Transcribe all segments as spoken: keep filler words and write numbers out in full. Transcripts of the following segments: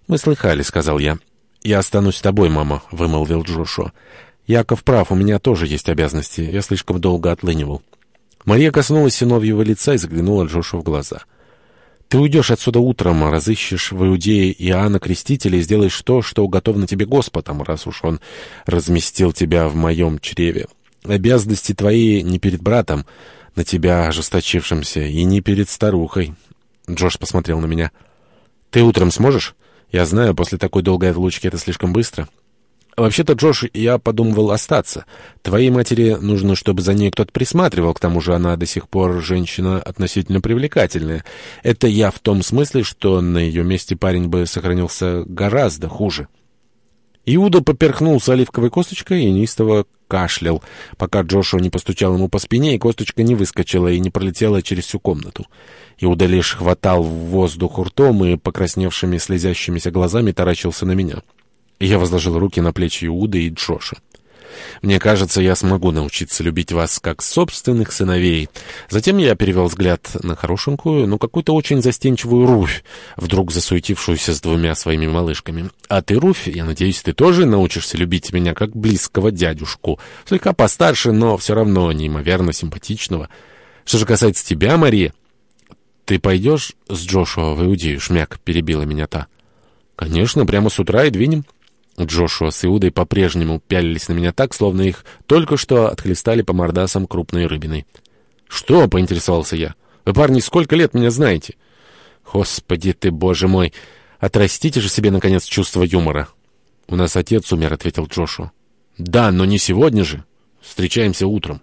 «Мы слыхали», — сказал я. «Я останусь с тобой, мама», — вымолвил Джошуа. «Яков прав, у меня тоже есть обязанности. Я слишком долго отлынивал». Мария коснулась сыновьего лица и заглянула Джошуа в глаза. «Ты уйдешь отсюда утром, разыщешь в Иудее Иоанна Крестителя и сделаешь то, что уготовано тебе Господом, раз уж он разместил тебя в моем чреве. Обязанности твои не перед братом, на тебя ожесточившимся, и не перед старухой». Джош посмотрел на меня. «Ты утром сможешь? Я знаю, после такой долгой отлучки это слишком быстро». «Вообще-то, Джош, я подумывал остаться. Твоей матери нужно, чтобы за ней кто-то присматривал, к тому же она до сих пор женщина относительно привлекательная. Это я в том смысле, что на ее месте парень бы сохранился гораздо хуже». Иуда поперхнулся оливковой косточкой и неистово кашлял, пока Джошуа не постучал ему по спине, и косточка не выскочила и не пролетела через всю комнату. Иуда лишь хватал в воздух ртом и покрасневшими слезящимися глазами таращился на меня. Я возложил руки на плечи Иуды и Джоша. «Мне кажется, я смогу научиться любить вас как собственных сыновей». Затем я перевел взгляд на хорошенькую, но какую-то очень застенчивую Руфь, вдруг засуетившуюся с двумя своими малышками. «А ты, Руфь, я надеюсь, ты тоже научишься любить меня как близкого дядюшку, слегка постарше, но все равно неимоверно симпатичного. Что же касается тебя, Мария...» «Ты пойдешь с Джошуа в Иудею, шмяк?» — перебила меня та. «Конечно, прямо с утра и двинем». Джошуа с Иудой по-прежнему пялились на меня так, словно их только что отхлестали по мордасам крупной рыбиной. «Что?» — поинтересовался я. «Вы, парни, сколько лет меня знаете?» «Господи ты, боже мой! Отрастите же себе, наконец, чувство юмора!» «У нас отец умер», — ответил Джошуа. «Да, но не сегодня же. Встречаемся утром».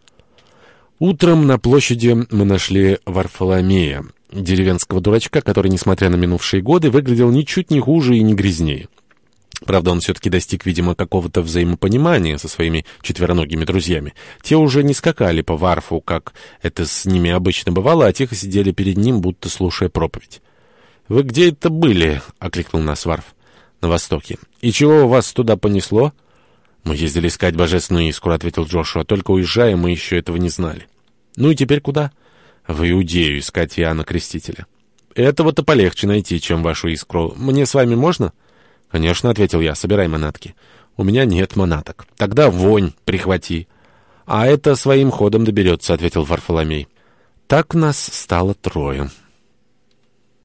Утром на площади мы нашли Варфоломея, деревенского дурачка, который, несмотря на минувшие годы, выглядел ничуть не хуже и не грязнее. Правда, он все-таки достиг, видимо, какого-то взаимопонимания со своими четвероногими друзьями. Те уже не скакали по Варфу, как это с ними обычно бывало, а тихо сидели перед ним, будто слушая проповедь. «Вы где это были?» — окликнул нас Варф. «На востоке». «И чего вас туда понесло?» «Мы ездили искать божественную искру», — ответил Джошуа. «Только уезжая, мы еще этого не знали». «Ну и теперь куда?» «В Иудею искать Иоанна Крестителя». «Этого-то полегче найти, чем вашу искру. Мне с вами можно?» «Конечно», — ответил я, — «собирай манатки». «У меня нет манаток». «Тогда вонь прихвати». «А это своим ходом доберется», — ответил Варфоломей. Так нас стало трое.